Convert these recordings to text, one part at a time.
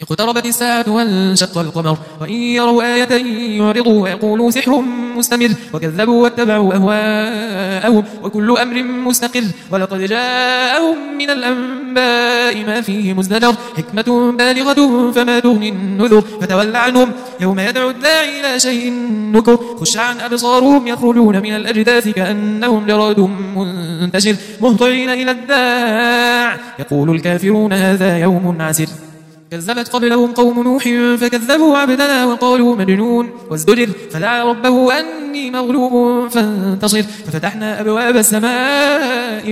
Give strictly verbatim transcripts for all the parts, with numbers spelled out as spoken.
اقتربت الساعة وانشق القمر وإن يروا آية يعرضوا ويقولوا سحر مستمر وكذبوا واتبعوا أهواءهم وكل أمر مستقر ولقد جاءهم من الأنباء ما فيه مزدجر حكمة بالغة فما تغني النذر فتول عنهم يوم يدعو الداعي إلى شيء نكر خش عن أبصارهم يخرجون من الأجداث كأنهم جراد منتشر مهطعين إلى الداع يقول الكافرون هذا يوم عسر كذبت قبلهم قوم نوح فكذبوا عبدنا وقالوا مجنون وازدجر فدعا ربه أني مغلوب فانتصر ففتحنا أبواب السماء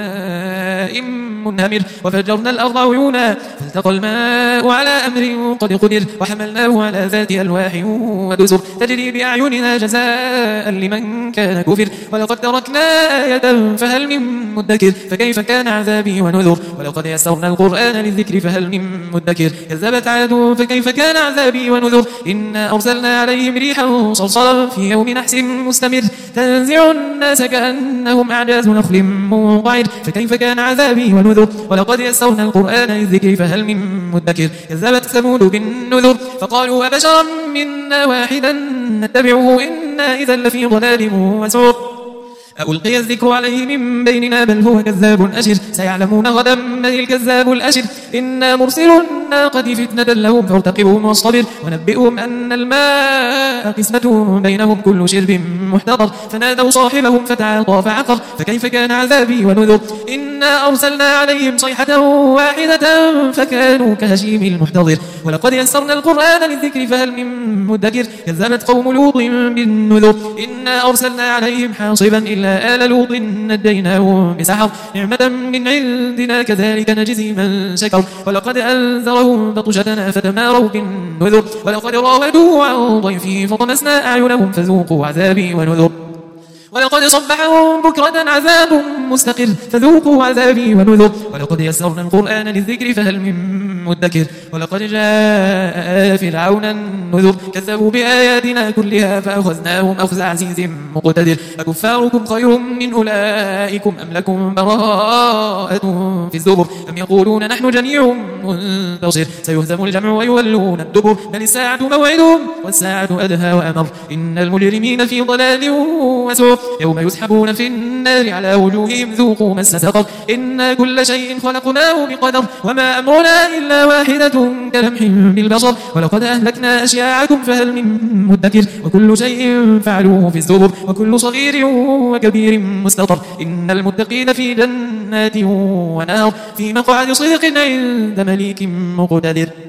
بماء منهمر وفجرنا الأرض عيونا فالتقى الماء على أمر قد قدر وحملناه على ذات ألواح ودسر تجري بأعيننا جزاء لمن كان كفر ولقد تركنا آية فهل من مدكر فكيف كان عذابي ونذر ولقد يسرنا القرآن للذكر فهل من مدكر كذبت عاد فكيف كان عذابي ونذر إنا أرسلنا عليهم ريحا صرصرا في يوم نحس مستمر تنزع الناس كأنهم أعجاز نخل منقعر فكيف كان عذابي ونذر ولقد يسرنا القرآن للذكر فهل من مدكر كذبت ثمود بالنذر فقالوا أبشرا منا واحدا نتبعه إنا إذا لفي ضلال وسعر ألقي الذكر عليه من بيننا بل هو كذاب أشر سيعلمون غدا من الكذاب الأشر إنا مرسل الناقة فتنة لهم فارتقبهم واصطبر ونبئهم أن الماء قسمة بينهم كل شرب محتضر فنادوا صاحبهم فتعاطى فعقر فكيف كان عذابي ونذر إنا أرسلنا عليهم صيحة واحدة فكانوا كهشيم المحتضر ولقد يسرنا القرآن للذكر فهل من مدكر كذبت قوم لوط بالنذر إنا أرسلنا عليهم حاصبا إلا آل لوط نجيناهم بسحر نعمة من عندنا كذلك نجزي من شكر ولقد أنذرهم بطشتنا فتماروا بالنذر ولقد راودوه عن ضيفه فطمسنا أعينهم فذوقوا عذابي ونذر ولقد صبحهم بكرة عذاب مستقر فذوقوا عذابي ونذر ولقد يسرنا القرآن للذكر فهل من مدكر ولقد جاء فرعون النذر كذبوا بآياتنا كلها فأخذناهم أخذ عزيز مقتدر أكفاركم خير من أولئكم أم لكم براءة في الزبر أم يقولون نحن جميع منتصر سيهزم الجمع ويولون الدبر بل الساعة موعدهم والساعة أدهى وأمر إن المجرمين في ضلال وسعر يوم يسحبون في النار على وجوههم ذوقوا مس سقر إنا كل شيء خلقناه بقدر وما أمرنا إلا واحدة كلمح بالبصر ولقد أهلكنا أشياعكم فهل من مدكر وكل شيء فعلوه في الزبر وكل صغير وكبير مستطر إن المتقين في جنات ونهر في مقعد صدق عند مليك مقتدر.